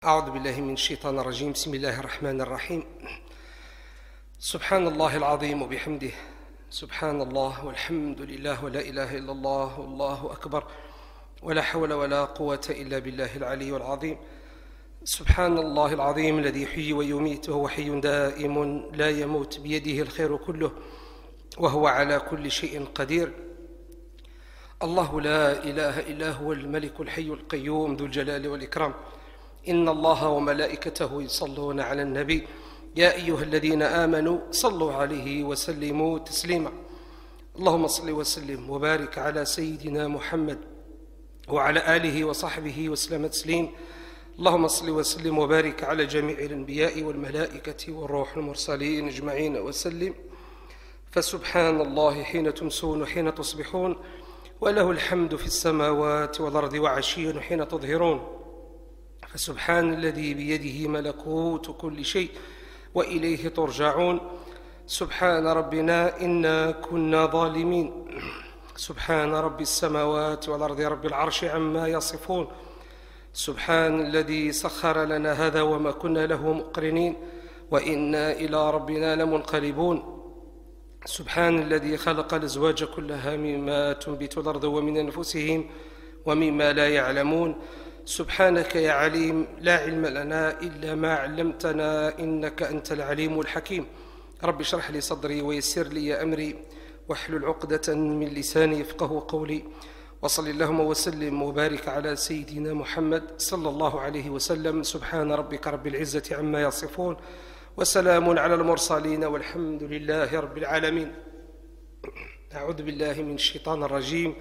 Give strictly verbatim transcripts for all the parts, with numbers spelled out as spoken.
أعوذ بالله من الشيطان الرجيم. بسم الله الرحمن الرحيم. سبحان الله العظيم وبحمده، سبحان الله والحمد لله ولا إله إلا الله والله أكبر، ولا حول ولا قوة إلا بالله العلي العظيم. سبحان الله العظيم الذي يحيي ويميت وهو حي دائم لا يموت، بيده الخير كله وهو على كل شيء قدير. الله لا إله إلا هو الملك الحي القيوم ذو الجلال والإكرام. إن الله وملائكته يصلون على النبي يا أيها الذين آمنوا صلوا عليه وسلموا تسليما. اللهم صل وسلم وبارك على سيدنا محمد وعلى آله وصحبه وسلم تسليم. اللهم صل وسلم وبارك على جميع الأنبياء والملائكة والروح المرسلين أجمعين وسلم. فسبحان الله حين تمسون وحين تصبحون، وله الحمد في السماوات والأرض وعشيا حين تظهرون. فسبحان الذي بيده ملكوت كل شيء وإليه ترجعون. سبحان ربنا إنا كنا ظالمين. سبحان رب السماوات والأرض رب العرش عما يصفون. سبحان الذي سخر لنا هذا وما كنا له مقرنين وإنا إلى ربنا لمنقلبون. سبحان الذي خلق الأزواج كلها مما تنبت الأرض ومن أنفسهم ومما لا يعلمون. سبحانك يا عليم لا علم لنا إلا ما علمتنا إنك أنت العليم الحكيم. رب اشرح لي صدري ويسر لي أمري واحلل عقدة من لساني يفقه قولي. وصل اللهم وسلم وبارك على سيدنا محمد صلى الله عليه وسلم. سبحان ربك رب العزة عما يصفون وسلام على المرسلين والحمد لله رب العالمين. أعوذ بالله من الشيطان الرجيم.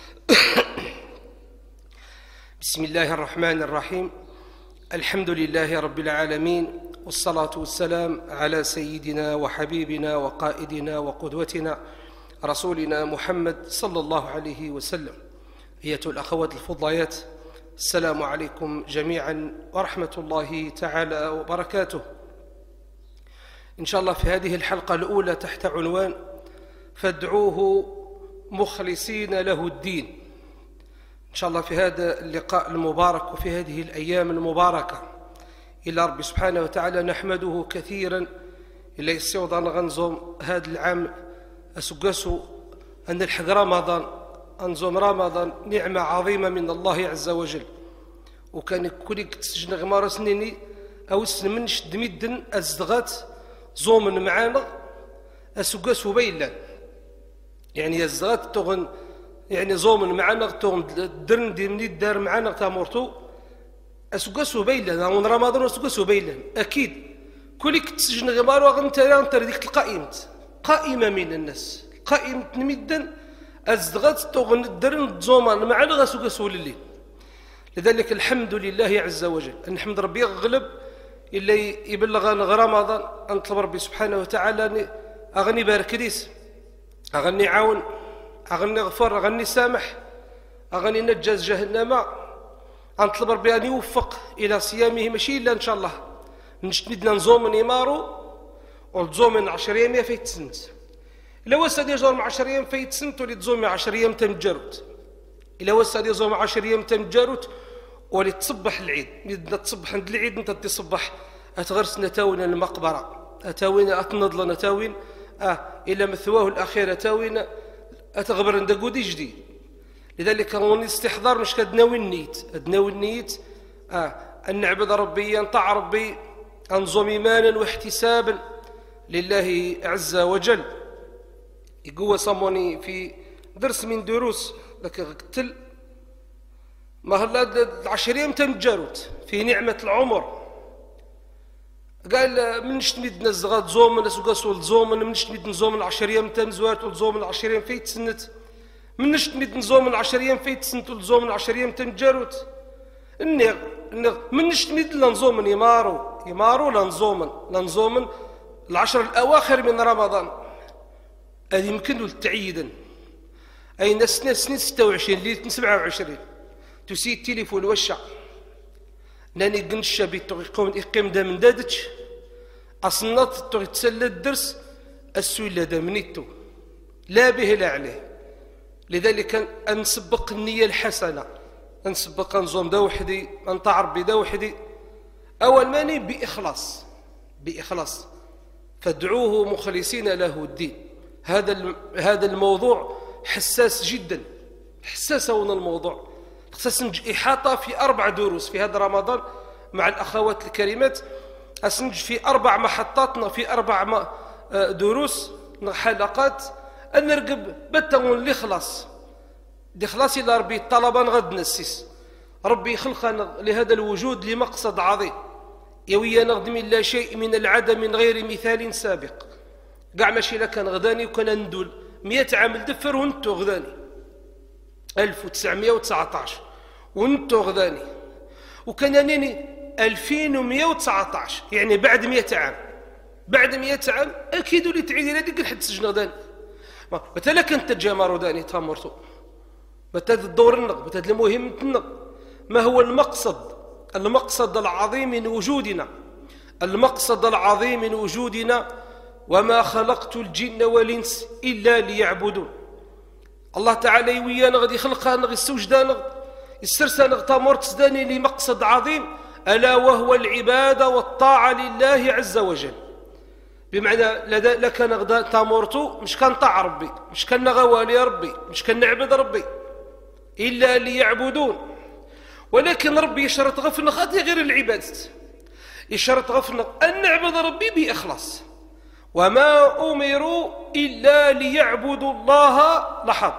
بسم الله الرحمن الرحيم. الحمد لله رب العالمين، والصلاة والسلام على سيدنا وحبيبنا وقائدنا وقدوتنا رسولنا محمد صلى الله عليه وسلم. أيتها الأخوات الفضليات، السلام عليكم جميعا ورحمة الله تعالى وبركاته. إن شاء الله في هذه الحلقة الأولى تحت عنوان فادعوه مخلصين له الدين. إن شاء الله في هذا اللقاء المبارك وفي هذه الأيام المباركة إلى رب سبحانه وتعالى نحمده كثيرا إلا يسيوض أن غنزوم هذا العام أسقسوا أن نلحق رمضان، أنزوم رمضان نعمة عظيمة من الله عز وجل. وكان كل تسجن غمار سنيني أو سن من شد مدن أزدغات زومن معانا أسقسوا بيلا، يعني أزدغات تغن يعني زومن معنا تغن درن دي مني دار معنا تامورتو أسقسوا بيلا من رمضان أسقسوا بيلا. أكيد كلك تسجن غمار وغنت أنت ديك القائمة قائمة من الناس قائمة مدن أزدغات تغن درن زومن معنا غسقسوا للي. لذلك الحمد لله عز وجل أن نحمد ربي يغلب اللي يبلغنا رمضان. أنطلب ربي سبحانه وتعالى أغني بارك ديس، أغني عاون، أغني غفر، أغني سامح، أغني نجاز جهنم. أنطلب ربي أن يوفق إلى صيامه ماشي إلا إن شاء الله نشتمدنا نزوم نيمارو ونزوم عشر أيام في تسنت. إلا وساد يزوم عشر أيام في تسنت ولي تزوم عشر أيام تمجروت. إلا وساد يزوم عشر أيام تمجروت ولي تصبح العيد. إذا تصبح عند العيد أنت تصبح أتغرس نتاوين المقبرة، أتاوين أتنضل نتاوين آه إلى مثواه الأخير أتاوين أتغبر عند قودي جديد. لذلك هون استحضار مش كدناوي النيت أدناوي النيت آه أن نعبد ربي، نطاع ربي، أنظم إيمانا واحتسابا لله عز وجل. يقوى صموني في درس من دروس لك قتل ما هلا العشرين تمجروت في نعمة العمر. قال من نشتمد نزغات زومن سوقاسول زومن من نشتمد نزومن العشرين تمزوات والزومن العشرين في تسنت من نشتمد نزومن العشرين في تسنت والزومن العشرين تمجروت. النغ النغ من نشتمد لنزومن يمارو يمارو لنزومن لنزومن العشر الأواخر من رمضان. هذه يمكن التعييدا أي نسنا سنة ستة وعشرين ليلة سبعة وعشرين تسي التليفون وشع ناني قنشا بيتوغيقوم إقيم دا من دادتش أصنات توغي تسلى الدرس السويلة دا منيتو لا به لا عليه. لذلك أنسبق النية الحسنة، نسبق نزوم دا وحدي، نطاع ربي دا وحدي، أول ماني بإخلاص بإخلاص فادعوه مخلصين له الدين. هذا هذا الموضوع حساس جدا، حساس هنا الموضوع، خصنا نسنج إحاطة في أربع دروس في هذا رمضان مع الأخوات الكريمات. أسنج في أربع محطات، في أربع دروس حلقات أن نرقب بتون الإخلاص الإخلاص إلى ربي طلبا غد نسيس ربي خلقنا لهذا الوجود لمقصد عظيم يويا نخدم لا شيء من العدم من غير مثال سابق. قاع ماشي لا كان غداني وكان ندول مئة عام دفر ونتو غداني ألف وتسعمائة وتسعة عشر ونتو غداني وكان نيني ألفين ومئة وتسعة عشر يعني بعد مئة عام بعد مئة عام أكيد اللي تعيدي هذيك الحد سجن غداني مثلا كنت تجامر داني تامرتو مثلا الدور النق مثلا المهم النق. ما هو المقصد المقصد العظيم من وجودنا المقصد العظيم من وجودنا وما خلقت الجن والإنس إلا ليعبدون. الله تعالى ويانا غادي خلقها نغ السوجدان السرسة نغ تامورت داني لمقصد عظيم ألا وهو العبادة والطاعة لله عز وجل. بمعنى لك نغدا تامورتو مش كان طاع ربي مش كان غوالي ربي مش كان نعبد ربي إلا ليعبدون. ولكن ربي يشرط غفنا خاطي غير العبادة يشرط غفنا أن نعبد ربي بإخلاص. وما أمروا إلا ليعبدوا الله لحظ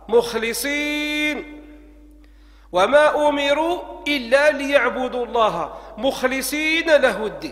مخلصين وما أمروا إلا ليعبدوا الله مخلصين له الدين.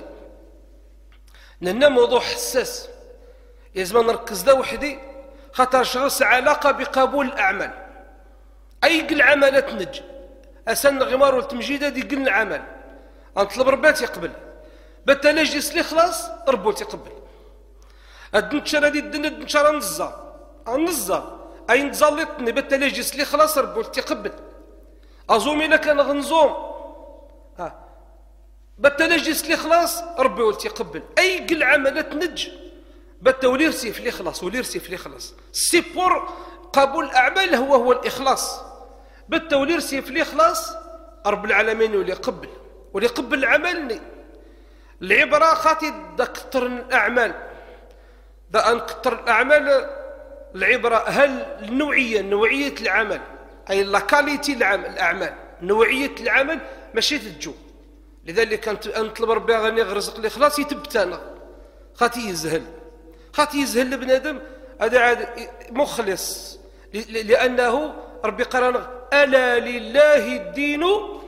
لأن موضوع حساس لازم نركز ده وحدي خاطر شغلس علاقة بقبول الأعمال. أي قل عملات نج أسن غمار والتمجيدة دي قلنا عمل أنطلب ربات يقبل بتلاجس لي خلاص ربوت يقبل الدنشرة دي الدنشرة نزا نزا أي نزلتني بتلاجس لي خلاص ربوت يقبل أزومي لك أنا غنزوم ها بتلاجس لي خلاص ربي ولت يقبل. أي قل عملات نج بتولير سيف لي خلاص ولير سيف لي خلاص سيبور قبول الأعمال هو هو الإخلاص بالتولير سيف لي خلاص رب العالمين واللي يقبل واللي يقبل العمل. العبرة خاطي دا كتر الأعمال دا أنكتر الأعمال العبرة هل النوعية نوعية العمل أي لاكاليتي العمل الأعمال نوعية العمل ماشي تجو. لذلك كانت أنطلب ربي غني غرزق لي خلاص يتبتانا خاطي يزهل خاطي يزهل لبنادم هذا عاد مخلص لأنه ربي قرأنا ألا لله الدين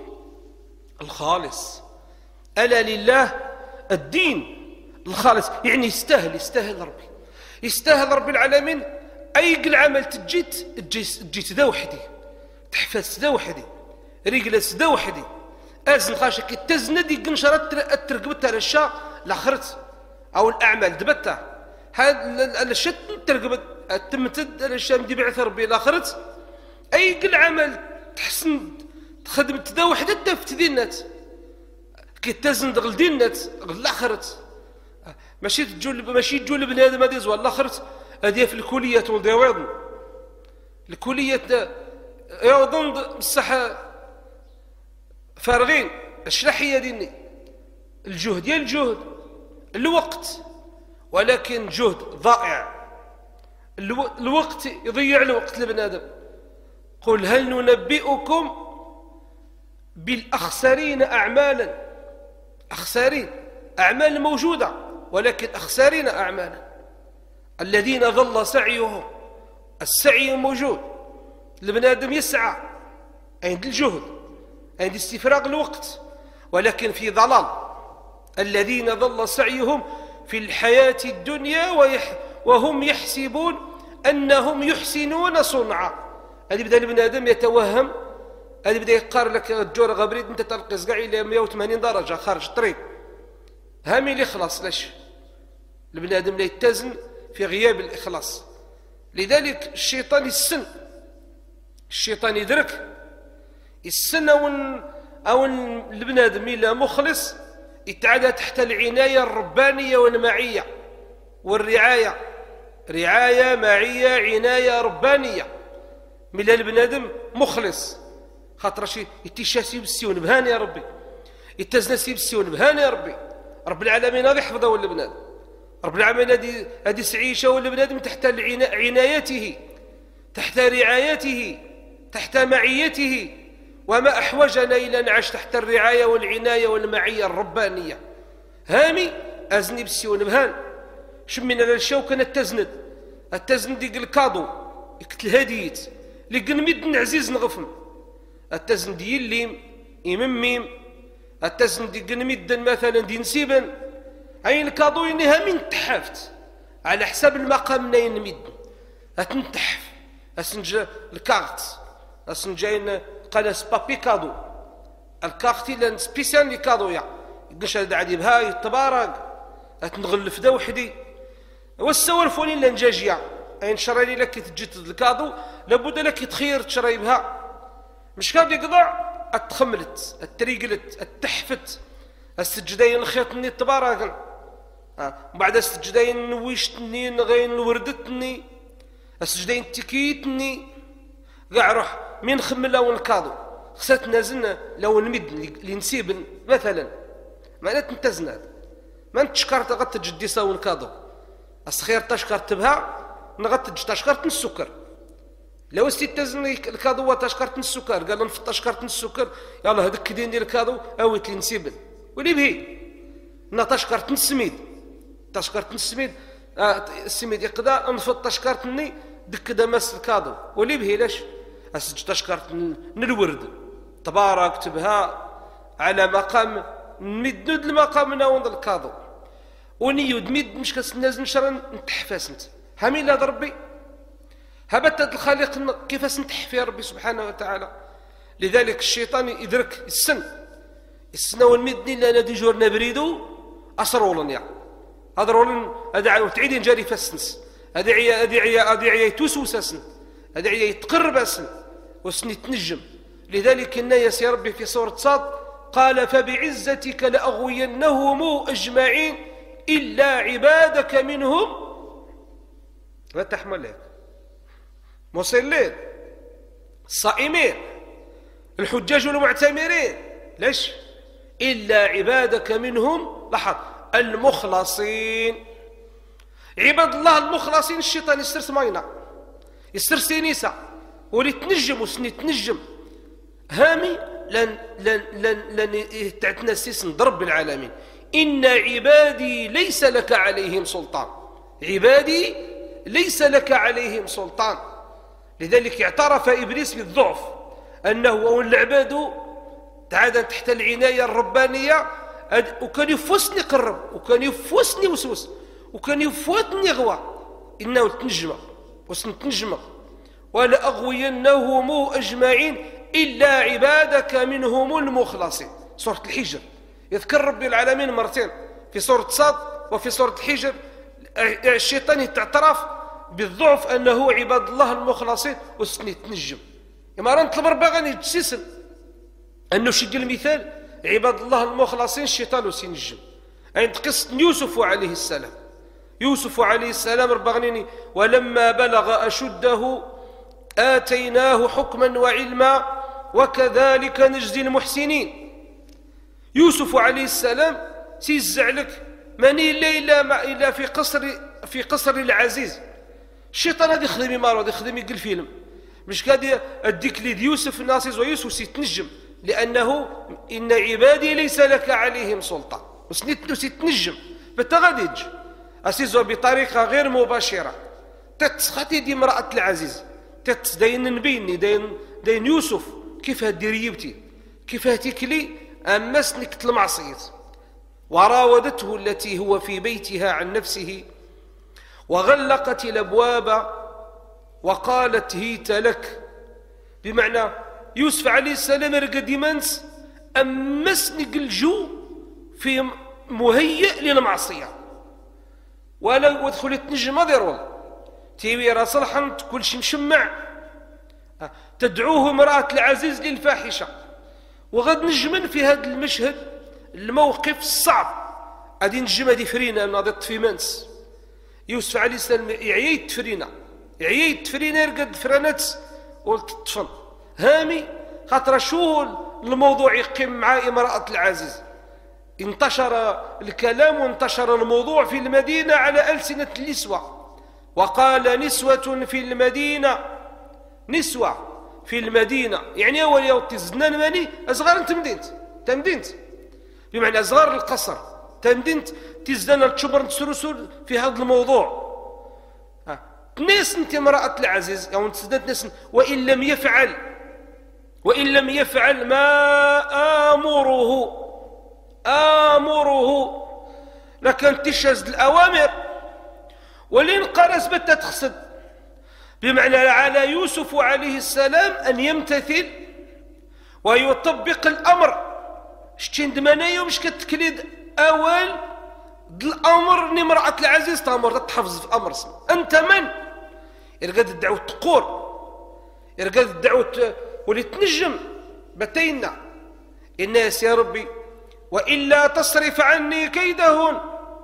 الخالص. ألا لله الدين الخالص يعني يستاهل يستاهل ربي يستاهل رب العالمين. أي قل عمل تجيت تجيت ذا وحدي تحفز ذا وحدي رجلس ذا وحدي أزن خاشك التزندي قنشرت الترقبتها للشاء لآخرت أو الأعمال دبتها هذا الشت ترقبت التمتد الشام دي بعث ربي لآخرت. أي قل عمل تحسن تخدم تدا وحدة تفتدي الناس كي تزن غلدي الناس غل آخرت ماشي تجول ماشي تجول بنادم هذا زوال الآخرت هذه في الكلية تولد يوضن الكلية يوضن بصح فارغين الشرحية ديني الجهد ديال الجهد الوقت ولكن جهد ضائع الوقت يضيع الوقت لبنادم. قل هل ننبئكم بالأخسرين أعمالا أخسرين أعمال موجودة ولكن أخسرين أعمالا الذين ظل سعيهم السعي موجود لبنادم يسعى عند الجهد عند استفراغ الوقت ولكن في ضلال. الذين ظل سعيهم في الحياة الدنيا ويح وهم يحسبون أنهم يحسنون صنعا. هذه بدأ البنادم يتوهم هذه بدأ يقار لك الجورة غبريد انت تلقى زقع إلى مئة وثمانين درجة خارج الطريق هامي الإخلاص ليش البنادم لا يتزن في غياب الإخلاص. لذلك الشيطان السن الشيطان يدرك السن أو أو البنادم إلا مخلص يتعدى تحت العناية الربانية والمعية والرعاية رعاية معية عناية ربانية من البنادم مخلص خاطر شي يتشاسي بالسيون بهاني يا ربي يتزن سيب السيون بهاني ربي رب العالمين هذا يحفظه ولا بنادم رب العالمين هذه هذه سعيشه ولا بنادم تحت عنايته تحت رعايته تحت معيته وما أحوجنا إلى نعيش تحت الرعاية والعناية والمعية الربانية هامي أزني بالسيون بهان شمينا للشوكة التزند التزند يقل الكادو يقتل هديت لقن مد عزيز نغفم التزند يليم يمميم التزند يقن مد مثلا دي نسيبا عين الكادو ينها من تحافت على حساب المقام نين مد أتنتحف أسنجا الكارت أسنجاين قال سبابي كادو الكارتي لان سبيسيال لي كادو يا قش هذا عادي بها يتبارك أتنغلف دا وحدي والسوالف ولين لنجاجيا أين شري لك تجدد الكادو لابد لك تخير تشري بها مش كاد يقضع التخملت التريقلت التحفت السجدين خيطني تبارك بعد السجدين ويشتني غين وردتني السجدين تكيتني قاع روح من خمل لو الكادو خسات نازلنا لو المد اللي نسيب مثلا معناتها نتزنا ما نتشكرت غت جدي ساو الكادو الصخير تشكرت بها نغت تشكرت السكر لو استي تزني الكادو تشكرت السكر قال نفط تشكرت السكر يلا هذاك كدين ديال الكادو اويت لي نسيب ولي بهي نا تشكرت السميد تشكرت السميد آه السميد يقدا نفط تشكرتني دك دمس الكادو ولي بهي لاش أسج تشكرت من الورد تباركت بها على مقام مدود المقام ناوند الكادو ونيود مد مش كناز نشر نتحفاس انت حميل هذا ربي هبت الخالق كيفاش نتحفي ربي سبحانه وتعالى لذلك الشيطان يدرك السن السن والمدني لنا دي جورنا بريدو أسرولن يعني هذا رولن هذا تعيدين جاري فاسنس هذه عيا هذه عيا هذه عيا توسوسسن هذا عيا يتقرب اسن وسن يتنجم لذلك الناس يا ربي في سورة صاد قال فبعزتك لأغوينهم أجمعين إلا عبادك منهم ما تحمل لك مصلين الصائمين الحجاج والمعتمرين ليش إلا عبادك منهم لاحظ المخلصين عباد الله المخلصين الشيطان يسترس ماينا يسترس نيسا ولي تنجم وسني تنجم هامي لن لن لن لن تعتنسيس نضرب العالمين إن عبادي ليس لك عليهم سلطان عبادي ليس لك عليهم سلطان لذلك اعترف إبليس بالضعف أنه وأن العباد تعاد تحت العناية الربانية وكان يفوسني قرب وكان يفوسني وسوس وكان يفوتني غوا إنه تنجم وسنتنجم ولأغوينهم أجمعين إلا عبادك منهم المخلصين سورة الحجر يذكر ربي العالمين مرتين في سورة صاد وفي سورة الحجر الشيطان يتعترف بالضعف أنه عباد الله المخلصين وسني تنجم إما راه نطلب ربي غادي يتسلسل أنه شق المثال عباد الله المخلصين الشيطان وسينجم عند قصة يوسف عليه السلام يوسف عليه السلام ربغنيني ولما بلغ أشده آتيناه حكما وعلما وكذلك نجزي المحسنين يوسف عليه السلام سيزع لك ماني إلا إلا إلا في قصر في قصر العزيز الشيطان هذا يخدم مارو هذا يخدم يقل فيلم مش قادر أديك لي يوسف الناصز ويوسف سيتنجم لأنه إن عبادي ليس لك عليهم سلطان وسنيت سيتنجم بتغادج أسيزو بطريقة غير مباشرة تتسخطي دي امرأة العزيز تتس داين نبيني داين داين يوسف كيف هدي ريبتي كيف هتكلي أمسنك المعصية وراودته التي هو في بيتها عن نفسه وغلقت الأبواب وقالت هيت لك بمعنى يوسف عليه السلام رقد يمنس أمسني الجو في مهيئ للمعصية ولا ودخلت نجم هذا والله تيوي راه صلحا كل شيء مشمع تدعوه امرأة العزيز للفاحشة وغد نجمن في هذا المشهد الموقف الصعب غادي نجم هذه فرينة ناضي في منس يوسف عليه السلام يعيد فرينة يعيد فرينة يرقد فرانات والطفل هامي خاطر شو الموضوع يقيم مع امرأة العزيز انتشر الكلام وانتشر الموضوع في المدينة على ألسنة النسوة، وقال نسوة في المدينة، نسوة في المدينة يعني أول يوم تزنان ماني أصغر تمدينت تمدينت بمعنى أصغر القصر تمدينت تزنان تشبر تسرسل في هذا الموضوع. ناس انت امرأة العزيز أو تزداد ناس وإن لم يفعل وإن لم يفعل ما آمره آمره لكن تشهد الأوامر ولين قرس بتا تخصد، بمعنى على يوسف عليه السلام أن يمتثل ويطبق الأمر. شتين دمانايا مش كتكليد أول الأمر نمرأة العزيز تأمر تحفظ في أمر اسم. أنت من؟ يرقد الدعوة تقور، يرقد الدعوة ولتنجم بتينا الناس يا ربي وإلا تصرف عني كيدهن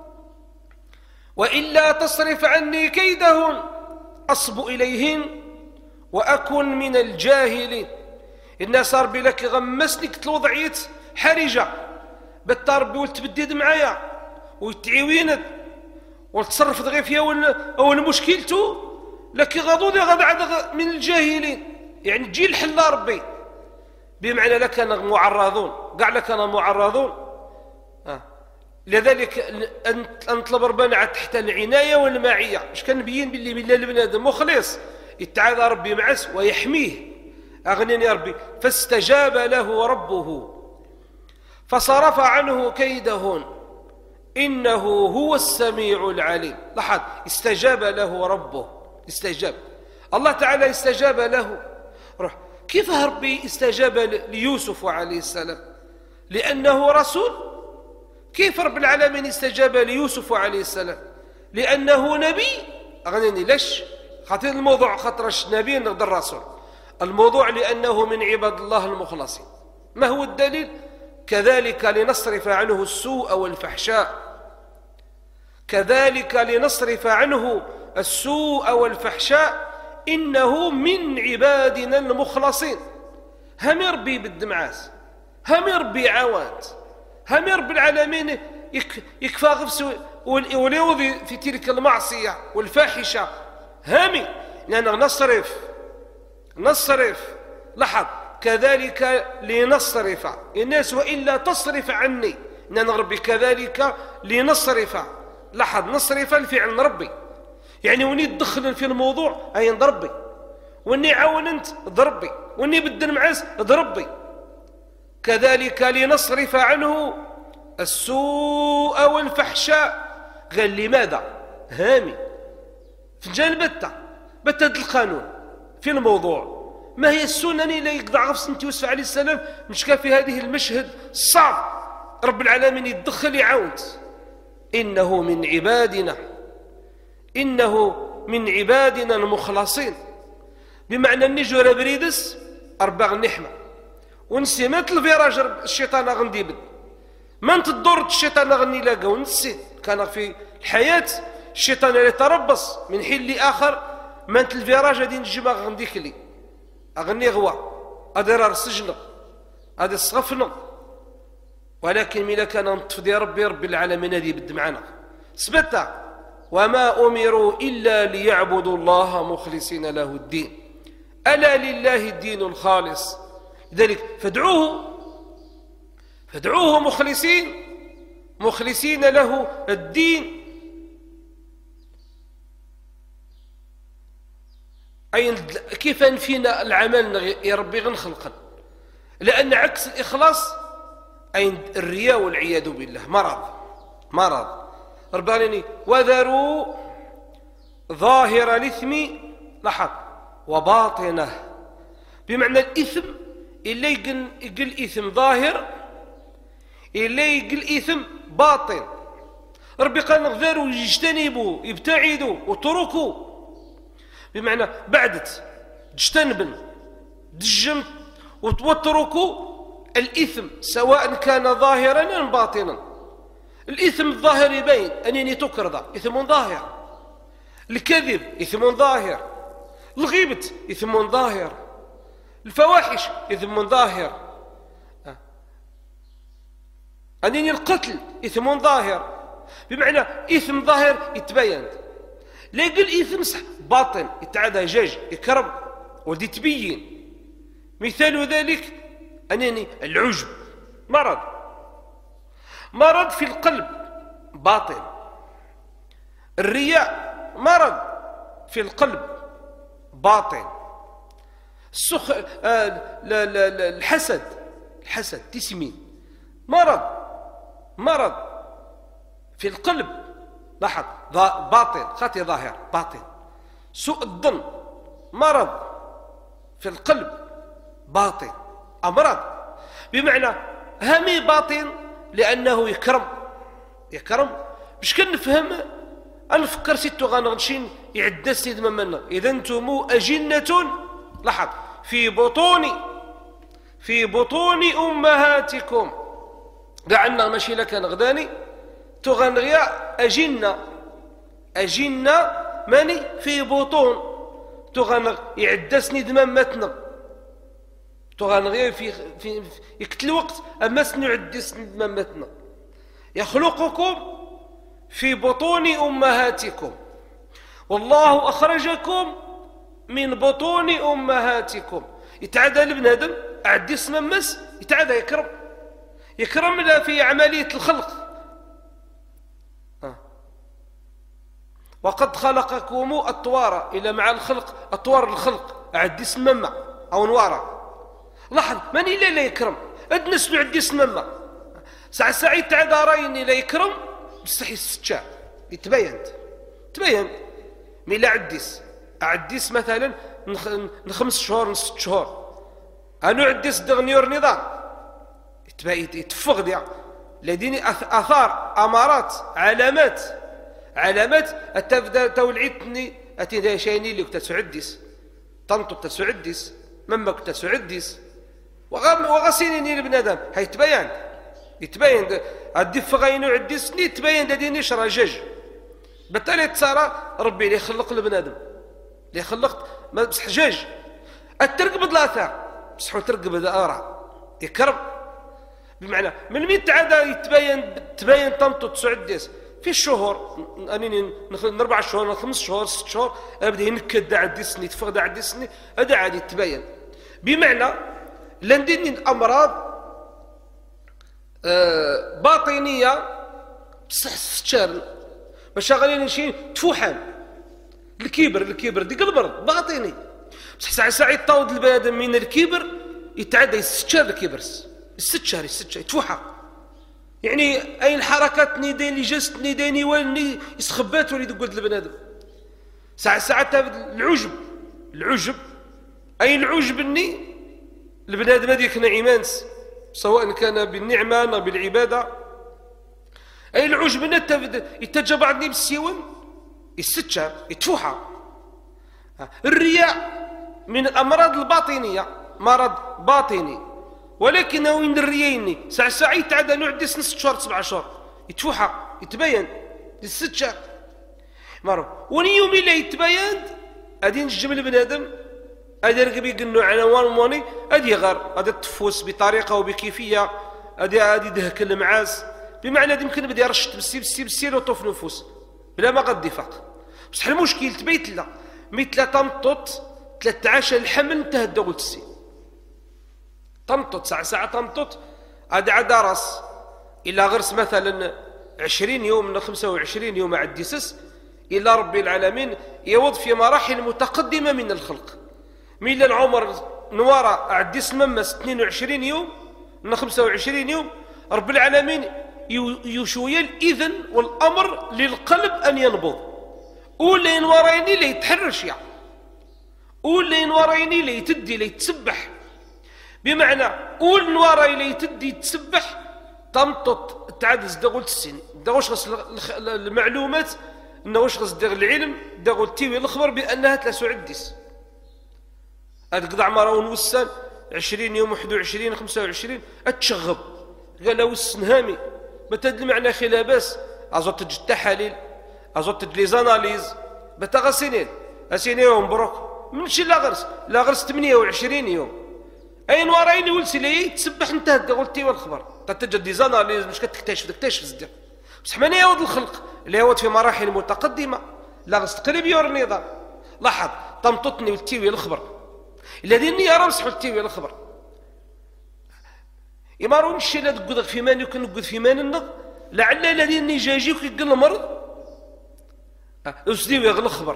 وإلا تصرف عني كيدهن أصب إليهن وأكن من الجاهلين. الناس ربي لك غمسني كتل وضعيت حرجة بالتربي والتبديد معايا ويتعيويند والتصرف غير فيها أول مشكلته لك غضوضي غض من الجاهلين، يعني تجي الحل ربي بمعنى لك أنا معرضون قاع لك أنا معرضون. آه. لذلك أن نطلب ربنا تحت العناية والمعية. مش كنبين باللي من البنادم مخلص يتعاذى ربي معس ويحميه أغنيني ربي. فاستجاب له ربه فصرف عنه كيدهن إنه هو السميع العليم. لاحظ استجاب له ربه، استجاب الله تعالى استجاب له. روح كيف ربي استجاب ليوسف عليه السلام؟ لأنه رسول. كيف رب العالمين استجاب ليوسف عليه السلام؟ لأنه نبي. أغنيني ليش خاطر الموضوع خاطرش نبي نقدر رسول؟ الموضوع لأنه من عباد الله المخلصين. ما هو الدليل؟ كذلك لنصرف عنه السوء والفحشاء، كذلك لنصرف عنه السوء والفحشاء إنه من عبادنا المخلصين. هم يربي بالدمعاس، هم يربي عواد، هم رب العالمين يكفى غفس وليوضي في تلك المعصية والفاحشة هامي لأن نصرف نصرف. لاحظ كذلك لنصرف الناس وإلا تصرف عني إن ربي كذلك لنصرف. لاحظ نصرف الفعل ربي يعني وني تدخل في الموضوع أي ضربي وني عاون أنت ضربي وني بدل معز ضربي. كذلك لنصرف عنه السوء والفحشاء. قال لماذا؟ هامي في جانب بتة بتة القانون في الموضوع. ما هي السنن اللي يقضع غف سنت يوسف عليه السلام مش كان في هذه المشهد الصعب رب العالمين يتدخل يعاونت. إنه من عبادنا إنه من عبادنا المخلصين. بمعنى النجور بريدس أربع نحمة ونسي ما الفيراج الشيطان غندي بد ما انت الدور الشيطان غني لاقا ونسي كان في الحياة الشيطان يتربص من حين لآخر ما انت الفيراج هذه نجمع غنديك لي أغني غوا أدرار السجن هذا الصغفنا. ولكن ملا كان نطفدي ربي رب العالمين هذه بد معنا سبتا وما أمروا إلا ليعبدوا الله مخلصين له الدين ألا لله الدين الخالص. لذلك فادعوه فادعوه مخلصين مخلصين له الدين. أي كيف فينا العمل يا ربي غنخلقا؟ لأن عكس الإخلاص أي الرياء والعياذ بالله مرض مرض. رباني وذروا ظاهر الإثم لاحظ وباطنه. بمعنى الإثم اللي يقل, يقل إثم ظاهر اللي يقل إثم باطن. ربي قال نغذروا يجتنبوا يبتعدوا وتركوا بمعنى بعدت تجتنبن دجمت وتتركوا الإثم سواء كان ظاهرا أم باطنا. الإثم الظاهر يبين أنني تكرض إثم ظاهر، الكذب إثم ظاهر، الغيبة إثم ظاهر، الفواحش إثم ظاهر. أنني القتل إثم ظاهر، بمعنى إثم ظاهر يتبين. لا يقول إثم صح باطن يتعدى جاج يكرم ودي تبين. مثال ذلك أنني العجب مرض، مرض في القلب باطن. الرياء مرض في القلب باطن. السخ... آه... لا لا لا الحسد، الحسد تسمين مرض، مرض في القلب لاحظ باطن خاطي ظاهر باطن. سوء الظن مرض في القلب باطن، أمراض بمعنى همي باطن لأنه يكرم يكرم. باش كنفهم أنفكر سيتو غنغنشين يعدسني دم منا. إذا انتم أجنة لاحظ في بطون في بطون أمهاتكم قعدنا ماشي لك نغداني تغنغيا أجنة أجنة ماني في بطون تغنغ يعدسني دم متنا تغنغيا في في يقتل الوقت أما سنو يعدسني دم متنا. يخلقكم في بطون أمهاتكم والله أخرجكم من بطون أمهاتكم. يتعدى لبنادم أعدي اسم مس يتعدى يكرم يكرم لا في عملية الخلق. آه. وقد خلقكم أطوارا إلى مع الخلق أطوار الخلق أعدي اسم ما أو نوارا. لاحظ ماني لا لا يكرم أدنس له عدي اسم ما ساعة ساعة يتعدى رايني لا يكرم بصحي الستشاء يتبين تبين مي لا عديس أعديس مثلا نخمس شهور نست شهور أنا عديس دغنيور نظام يتفق ديا لديني أثار أمارات علامات علامات أتبدا تولعتني أتي دا شيني اللي كنت سعديس طنطو كنت سعديس مما كنت سعديس وغسيني لبنادم هيتبين يتبين الدف غينو عديسني يتبين لديني شراجاج. بالتالي تصارى ربي اللي خلق البنادم اللي خلقت ما بس حجاج الترقب الاثار بصحو ترقب الآراء يكرم بمعنى من مين تعدى يتبين تبين طنطو تسعديس في الشهور انني اربع شهور خمس شهور ست شهور ابدا ينكد دا عديسني تفقد عديسني هذا عادي يتبين. بمعنى لندني الامراض آه باطنيه بصح ستشارن باش غالي شي تفوحان الكبر الكبر ديك المرض باطني بصح ساعه ساعه يطاود البنادم من الكبر يتعدى يستشار الكبرس يستشار يستشار يتفوحا يعني اي الحركات ندي اللي جست نديني والني يسخبات ولي تقول البنادم ساعه ساعه العجب العجب اي العجب اني البنادم هذيك نعيمانس سواء كان بالنعمه او بالعباده اي العجب نتا يتجا بعضني بالسيون يستشار يتفوحا. الرياء من الامراض الباطنيه مرض باطني ولكنه من الريايني ساعه ساعه يتعدى نوع ست شهور سبع شهور يتفوحا يتبين يستشار مرض ونيوم اللي يتبين غادي نجم البنادم هذا رقبي قلنا عنوان موني هذه غير هذا التفوس بطريقه وبكيفيه هذه هذه دهك المعاز بمعنى يمكن بدي رشت بالسي بالسي بالسي وطوف نفوس بلا ما قد دفاق. بصح المشكل تبيت لا مثل تمطط ثلاثة عشر الحمل انتهى الدغل السي تمطط ساعه ساعه تمطط عاد عاد راس الا غرس مثلا عشرين يوم من خمسة وعشرين يوم عاد ديسس الا ربي العالمين يوض في مراحل متقدمه من الخلق من العمر نوارا عديس ممس اثنين وعشرين يوم من خمسة وعشرين يوم رب العالمين يشوي الإذن والأمر للقلب أن ينبض أولين وريني لي يتحرش يعني أولين وريني لي يتدي لي يتسبح بمعنى أول وريني لي يتدي يتسبح تمطط تعدز دغول السن دغوش غس المعلومات انه واش غس دغ العلم دغول تيوي الخبر بأنها تلاسو عديس هاد قضع مرة ونوسان عشرين يوم واحد وعشرين خمسة وعشرين اتشغب قال وسن هامي بتد المعنى خلاباس ازوت تجي التحاليل ازوت تجي لي زاناليز بتا غسنين اسيني يوم بروك منشي لا غرس لا غرس ثمانية وعشرين يوم اين ورايني ولسي لي تسبح انت قلتي والخبر تتجد دي زاناليز مش كتكتشف تكتشف زدير بصح ماني يعود الخلق اللي يعود في مراحل متقدمه لا غستقلب يور النظام. لاحظ تمططني والتيوي الخبر الذين يرى مسحوا التيوي الخبر يمارون الشيء لا تقود في مان يمكن نقود في مان النض لعل الذين يجاجيك يقل المرض اسديو يغل الخبر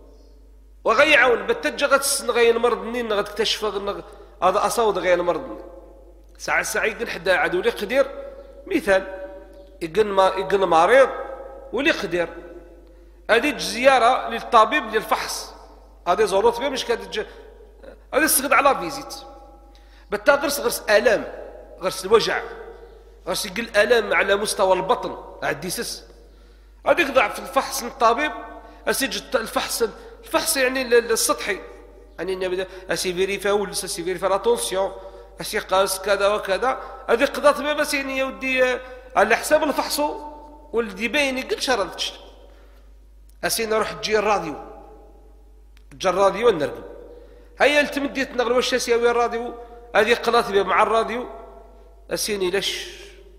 وغيعون بتجا غتسن غير المرض منين غتكتشف هذا اصاود غير المرض ساعه ساعه يقل حدا عدو لي قدير مثال يقل ما يقل مريض ولي قدير هذه زياره للطبيب للفحص هذه زروط بها مش كتج هذه تسقط على فيزيت بتا غرس غرس الام غرس الوجع غرس يقل الام على مستوى البطن عندي سس هذيك ضعف الفحص من الطبيب اسيج الفحص الفحص يعني السطحي يعني نبدا اسي فيريفا ولا اسي فيريفا لاتونسيون اسي قاس كذا وكذا هذه قضات بها بس يعني يا ودي على حساب الفحص ولدي باين يقل شرطش اسي نروح تجي الراديو تجي الراديو نرقب هيا التمديت نغل واش يساوي الراديو هذه قضات بها مع الراديو اسيني لاش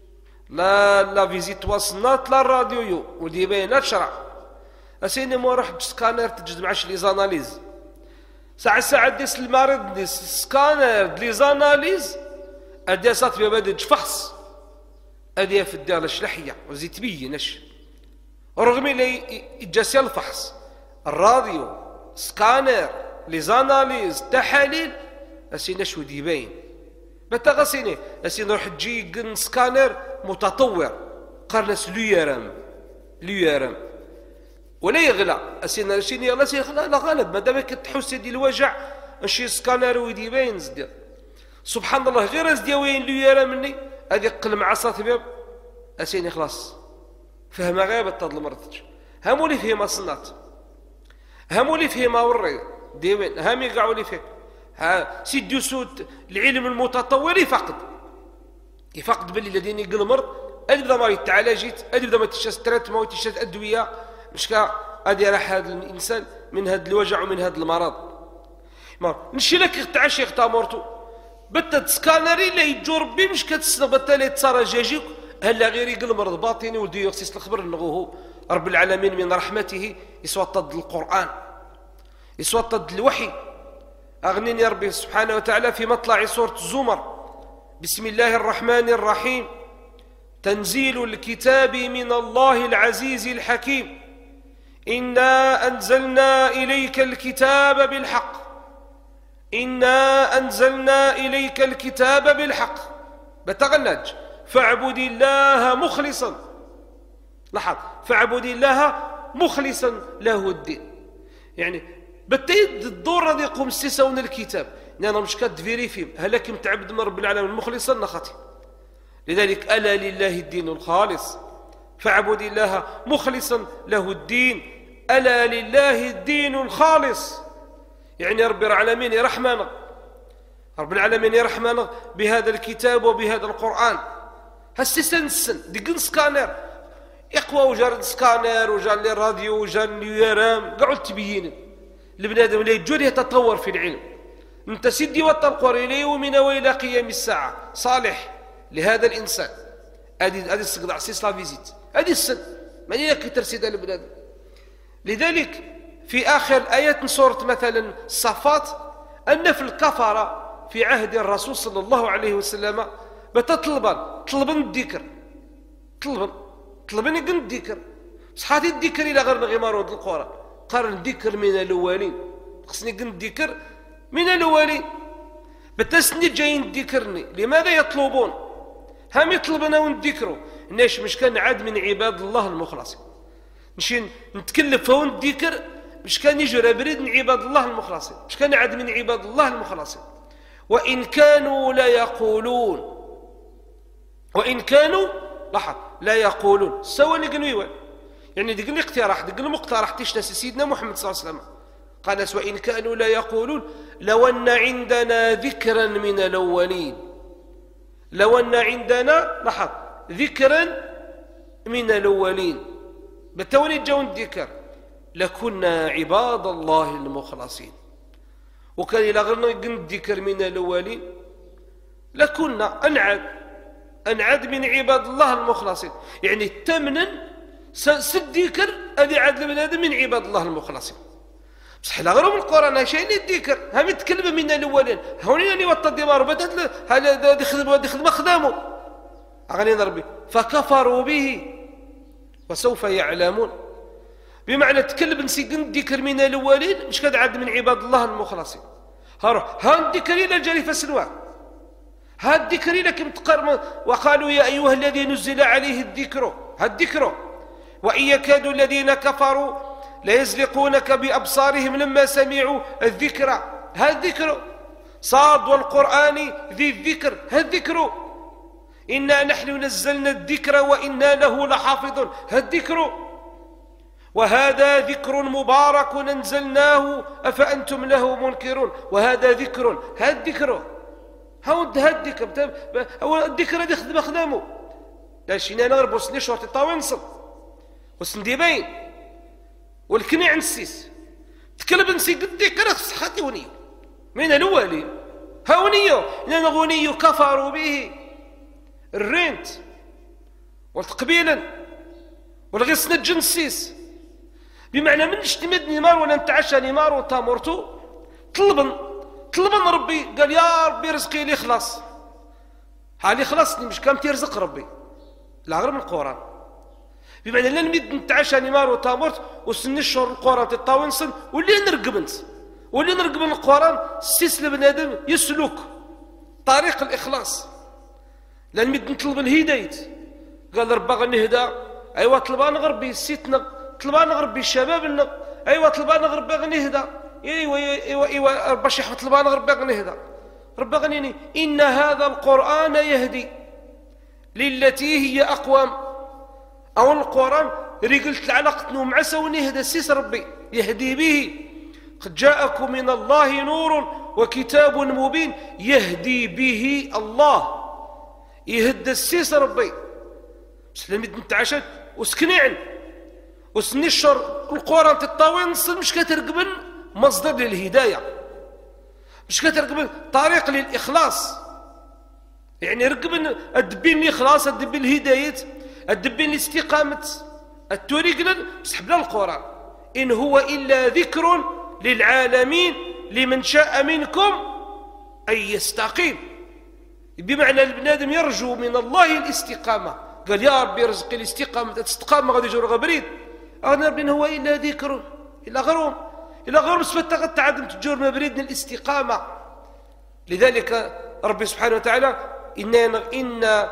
لا لا فيزيت وصلت لا الراديو يو ودي باين تشرع اسيني ما رحت سكانر تجد معاش لي زاناليز ساعه ساعه ديس المريض ديس سكانر لي زاناليز ادي صات في بدج فحص ادي في الدار الشلحيه وزي تبينش رغم اللي يجاسي الفحص الراديو سكانر لي زاناليز تحاليل اسيني شو دي باين متى غسيني اسيني نروح تجي قن سكانر متطور قرنس ليرام ليرام ولا يغلى اسينا شيني يغلى سي لا غالب مادام كتحس ديال الوجع نشي سكانر ويدي باين زد سبحان الله غير زديا وين ليرام مني هذه قل مع صات باب اسيني خلاص فهم غير تاع المرض هامولي فيه ما صنات هامولي فيه ما وري ديوين هامي قاعوا لي فيه ها سيدي سود العلم المتطور يفقد يفقد باللي الذين يقل مرض ادي بدا ما يتعالجيت ادي بدا ما تشاس تريتمون وتشاس ادويه مش كا ادي راح هذا الانسان من هذا الوجع ومن هذا المرض ما نشي لك تعشي اختامرتو بتا سكانري لا يجو ربي مش كتسنى بتا لا تصرى جاجيك هلا غير يقل مرض باطني ولدي يغسس الخبر نغوه رب العالمين من رحمته يسوطد القران يسوطد الوحي اغنيني ربي سبحانه وتعالى في مطلع سوره الزمر بسم الله الرحمن الرحيم تنزيل الكتاب من الله العزيز الحكيم إنا أنزلنا إليك الكتاب بالحق إنا أنزلنا إليك الكتاب بالحق بتغنج فاعبد الله مخلصا لاحظ فاعبد الله مخلصا له الدين يعني بتيد الدور الذي يقوم استساون الكتاب أنا مش كتفيري فيه هلك متعبد من رب العالمين مخلصا نخطي لذلك ألا لله الدين الخالص فاعبد الله مخلصا له الدين ألا لله الدين الخالص يعني رب العالمين يرحمنا رب العالمين يرحمنا بهذا الكتاب وبهذا القرآن هالسيسن السن ديقن سكانر يقوى وجار سكانر وجار لي الراديو وجار لي يرام قعد تبين البنادم اللي يجور يتطور في العلم انت سيدي وتلقر إليه ومن وإلى قيام الساعة صالح لهذا الإنسان هذه هذه السقط عسيس لا فيزيت هذه السن ماني لك ترسيد البنادم لذلك في آخر آيات من سورة مثلا الصفات أن في الكفرة في عهد الرسول صلى الله عليه وسلم بتطلبا طلبا الذكر طلبا طلبا يقن الذكر صحاتي الذكر إلى غير غمار القرآن قرن الذكر من الأولين خصني يقن الذكر من الأولين بتسني جايين الذكرني لماذا يطلبون هم يطلبنا ونذكروا ناش مش كان عاد من عباد الله المخلصين مش نتكلف هون الذكر مش كان يجرى بريد من عباد الله المخلصين مش كان عاد من عباد الله المخلصين وإن كانوا لا يقولون وإن كانوا لاحظ لا يقولون سواء نقنوا يعني ديك الاقتراح ديك المقترح تشنا سيدنا محمد صلى الله عليه وسلم قال وإن كانوا لا يقولون لو أن عندنا ذكرا من الأولين لو أن عندنا لاحظ ذكرا من الأولين بالتوني جاون الذكر لكنا عباد الله المخلصين وكان إلى غيرنا يقن الذكر من الأولين لكنا أنعد أن عاد من عباد الله المخلصين، يعني تمنا سديكر أدي عاد بنادم من عباد الله المخلصين. بصح لا غير من القرآن شيء اللي الذكر هم يتكلم منا الأولين هوني اللي وطد ديما ربطت هذا دي خدمة دي خدمة خدامه أغني ربي فكفروا به وسوف يعلمون. بمعنى تكلم نسيقن الذكر من الأولين مش كاد عاد من عباد الله المخلصين. هروح ها الذكر إلى الجري فسنوا ها الذكر إلى كم تقرم وقالوا يا أيها الذي نزل عليه الذكر ها الذكر وإن يكاد الذين كفروا ليزلقونك بأبصارهم لما سمعوا الذكر ها الذكر صاد والقرآن ذي الذكر ها الذكر إنا نحن نزلنا الذكر وإنا له لحافظون ها الذكر وهذا ذكر مبارك أنزلناه أفأنتم له منكرون وهذا ذكر ها الذكر ها الذكر هو الذكر هذا خدمة خدامه لا شينا نغرب وسني شورتي طاوينصل وسندي باين والكني عن السيس تكلم نسي الذكر صحتي ونيو من الأولي ها ونيو لأن غني كفروا به الرينت والتقبيلا والغسنة جنسيس بمعنى من اجتمد نيمار ولا نتعشى نيمار وتامرتو طلبا طلبا ربي قال يا ربي رزقي لي خلاص هالي خلاصني مش كام تيرزق ربي لا غير من القرآن. بمعنى لا نمد نتعشى نيمار وتامرت وسني الشهر القرآن تطاونسن واللي نرقبنت واللي نرقبن القرآن سيسل بنادم يسلوك طريق الإخلاص لا نمد نطلب الهداية قال ربا غنهدى أيوة طلبان غربي سيتنا طلبان غربي الشباب ايوا طلبان غربي غنهدى ايوا ايوا ايوا ربي شي طلبان غربي غنهدى ربي غنيني ان هذا القران يهدي للتي هي اقوم او القران رجلت العلاقه مع سوني هذا السيس ربي يهدي به قد جاءكم من الله نور وكتاب مبين يهدي به الله يهدى السيس ربي سلمت نتعشى وسكنعن وسني الشر القرآن تطاوين نصل مش كترقبن مصدر للهداية مش كترقبن طريق للإخلاص يعني رقبن الدبين الإخلاص الدبين الهداية الدبين الاستقامة التوريق بس بلا القرآن إن هو إلا ذكر للعالمين لمن شاء منكم أن يستقيم بمعنى البنادم يرجو من الله الاستقامة قال يا ربي رزقي الاستقامة تستقام غادي يجور غبريد أنا ربنا هو إلا ذكر إلا غروم إلا غروم سفتة قد تعدم تجور مبريدنا الاستقامة. لذلك ربي سبحانه وتعالى إن, إن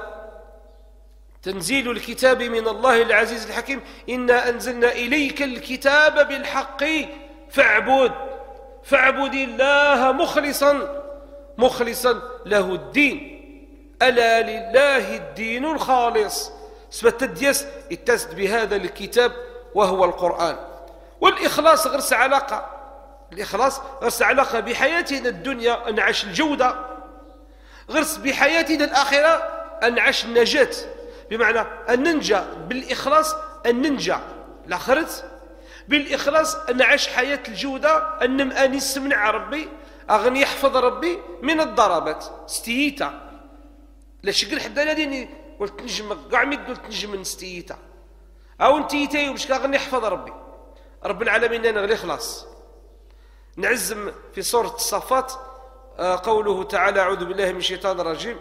تنزيل الكتاب من الله العزيز الحكيم إنا أنزلنا إليك الكتاب بالحق فاعبد فاعبد الله مخلصا مخلصا له الدين ألا لله الدين الخالص سبت الديس اتسد بهذا الكتاب وهو القرآن. والإخلاص غرس علاقة الإخلاص غرس علاقة بحياتنا الدنيا أن نعيش الجودة غرس بحياتنا الآخرة أن نعيش النجاة بمعنى أن ننجى بالإخلاص أن ننجى الآخرة بالإخلاص أن نعيش حياة الجودة أن نمأني السمنع ربي أغني يحفظ ربي من الضربات ستيتا لا شكل حدا لديني قلت نجم قاع ميد قلت نجم من ستيتا أو انتيتي ومش كاغني يحفظ ربي رب العالمين أنا غير خلاص. نعزم في سورة الصفات قوله تعالى أعوذ بالله من الشيطان الرجيم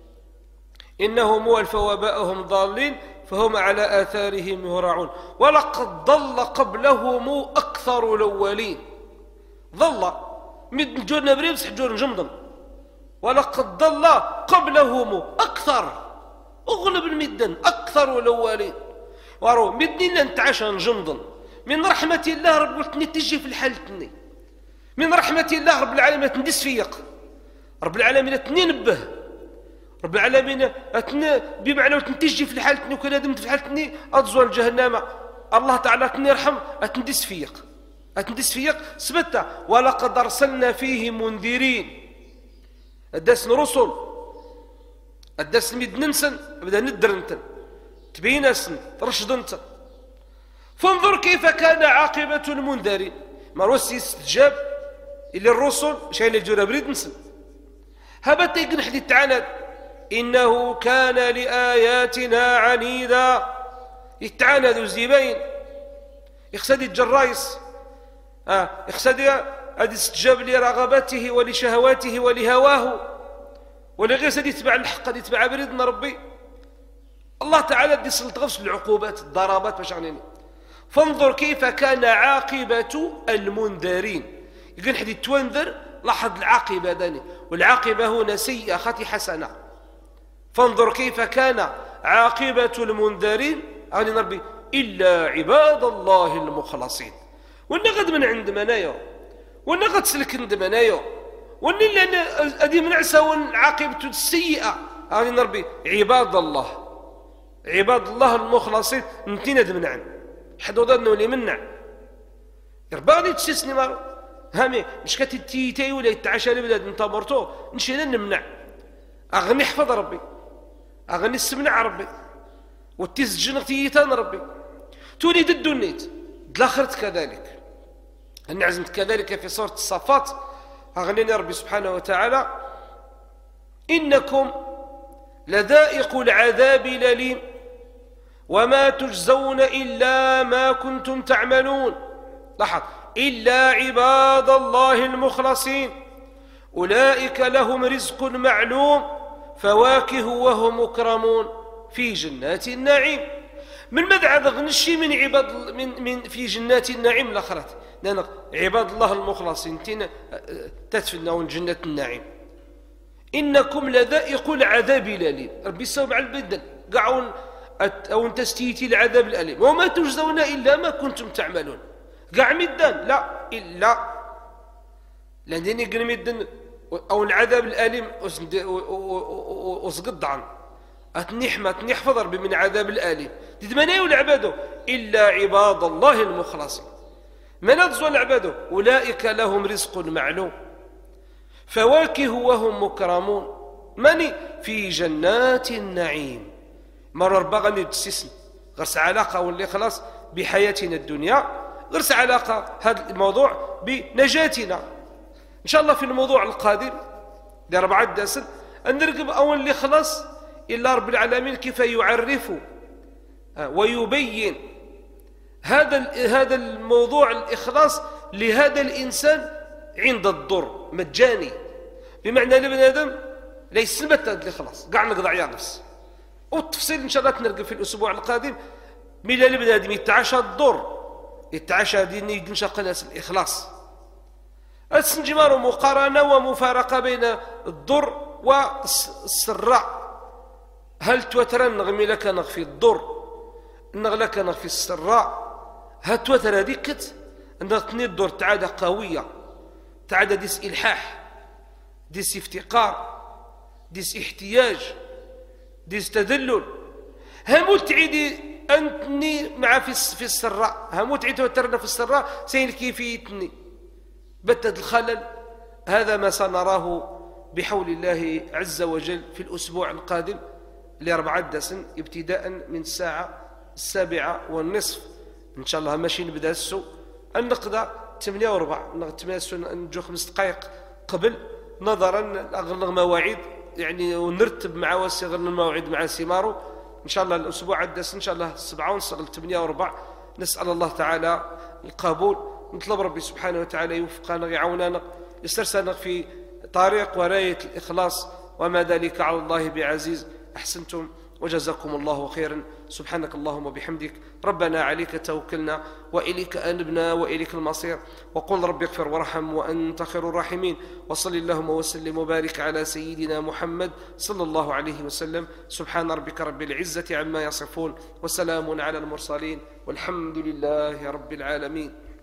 إنهم ألفوا آباءهم ضالين فهم على آثارهم يهرعون ولقد ضل قبلهم أكثر الأولين ضل مد جورنا بريم صح جور جمضم ولقد ضل قبلهم أكثر أغلب المدن أكثر الأولين وارو مدني نتعشى نجمضن من رحمة الله رب قلتني تجي في الحال تني من رحمة الله رب العالمين تندس فيق رب العالمين تنبه رب العالمين أتن بمعنى تنتجي في الحال تني وكان دمت في الحال تني أتزول جهنم الله تعالى تنرحم أتندس فيق أتندس فيق سبتة ولقد أرسلنا فيه منذرين الدس رسل الدس ميد ننسن بدأ ندر انت تبين اسن ترشد انت فانظر كيف كان عاقبة المنذرين ما روسي استجاب إلى الرسل شاين الجورة بريد نسن هبت يقن حديث تعالى إنه كان لآياتنا عنيدا. يتعانى ذو الزبين يخسد الجرايس آه يخسد هذا استجاب لرغبته ولشهواته ولهواه، ولغير سد يتبع الحق اللي يتبع بريدنا ربي. الله تعالى دي سلط غفص العقوبات الضربات باش غنيني. فانظر كيف كان عاقبة المنذرين. يقول حد يتوانذر لاحظ العاقبة داني، والعاقبة هنا سيئة خاتي حسنة. فانظر كيف كان عاقبة المنذرين غني ربي إلا عباد الله المخلصين. وانا غد من عند منايا، وانا غد سلك عند منايا، وانا اللي ادي من عسى عاقبته السيئة غني ربي عباد الله، عباد الله المخلصين. نتينا دمنعن حد وضعنا ولي منع يربغني تسيسني مارو هامي مش كتتيتي ولا يتعشى لبلاد انت مرتو نشينا نمنع. اغني حفظ ربي، اغني السمنع ربي، والتيز جنغتيتان ربي تولي ضد النيت دلاخرت كذلك. أني عزمت كذلك في سورة الصفات أغنيني ربي سبحانه وتعالى إنكم لذائق العذاب الأليم وما تجزون إلا ما كنتم تعملون. لاحظ إلا عباد الله المخلصين أولئك لهم رزق معلوم فواكه وهم مكرمون في جنات النعيم. من ماذا غنشي من عباد من من في جنات النعيم الاخرات لان عباد الله المخلصين تينا تتفنون جنة النعيم. انكم لذائق العذاب الاليم. ربي يسوي مع البدل قاعون او تستيتي العذاب الاليم وما تجزون الا ما كنتم تعملون. قاع مدان لا الا لان يقول مدان او العذاب الاليم وسقط عنه أتنحمة تنحفظ ربي من عذاب الآلم. تدمني والعبادو إلا عباد الله المخلصين. من أضزوا العبادو أولئك لهم رزق معلوم فواكه وهم مكرمون ماني في جنات النعيم. مرة ربغني تسسن غرس علاقة واللي خلاص بحياتنا الدنيا، غرس علاقة هذا الموضوع بنجاتنا إن شاء الله. في الموضوع القادم لأربعة داسن أن نرقب أول اللي خلاص إلا رب العالمين كيف يعرف ويبين هذا هذا الموضوع الإخلاص لهذا الإنسان عند الضر مجاني. بمعنى لابن آدم ليس سمت هذا الإخلاص قاع نقضع يا نفس. والتفصيل إن شاء الله تنرقب في الأسبوع القادم. ملا لابن آدم يتعاشى الضر يتعاشى دين ينشق ناس الإخلاص. السنجمار مقارنة ومفارقة بين الضر والسراء. هل توتر نغمي لك نغفي الضر نغ لك نغفي السراء. هل توتر هذيك نغتني الضر تعادة قوية تعادة ديس إلحاح ديس افتقار ديس احتياج ديس تذلل. همو تعيدي أنتني مع في في السراء همو تعيد توترنا في السراء سين كيفيتني بتد الخلل. هذا ما سنراه بحول الله عز وجل في الأسبوع القادم لأربعة دسن ابتداء من الساعة السابعة والنصف إن شاء الله. ماشي نبدأ السو النقدة ثمانية وربع نجو خمس دقائق قبل نظرا لأغلق مواعيد يعني ونرتب مع واسغر الموعد مع سيمارو إن شاء الله. الأسبوع الدس إن شاء الله سبعة ونصف ثمانية وربع. نسأل الله تعالى القبول. نطلب ربي سبحانه وتعالى يوفقنا ويعاوننا يسترسلنا في طريق وراية الإخلاص وما ذلك على الله بعزيز. أحسنتم وجزاكم الله خيرا. سبحانك اللهم وبحمدك ربنا عليك توكلنا وإليك أنبنا وإليك المصير. وقل رب اغفر وارحم وأنت خير الراحمين. وصل اللهم وسلم وبارك على سيدنا محمد صلى الله عليه وسلم. سبحان ربك رب العزة عما يصفون وسلام على المرسلين والحمد لله رب العالمين.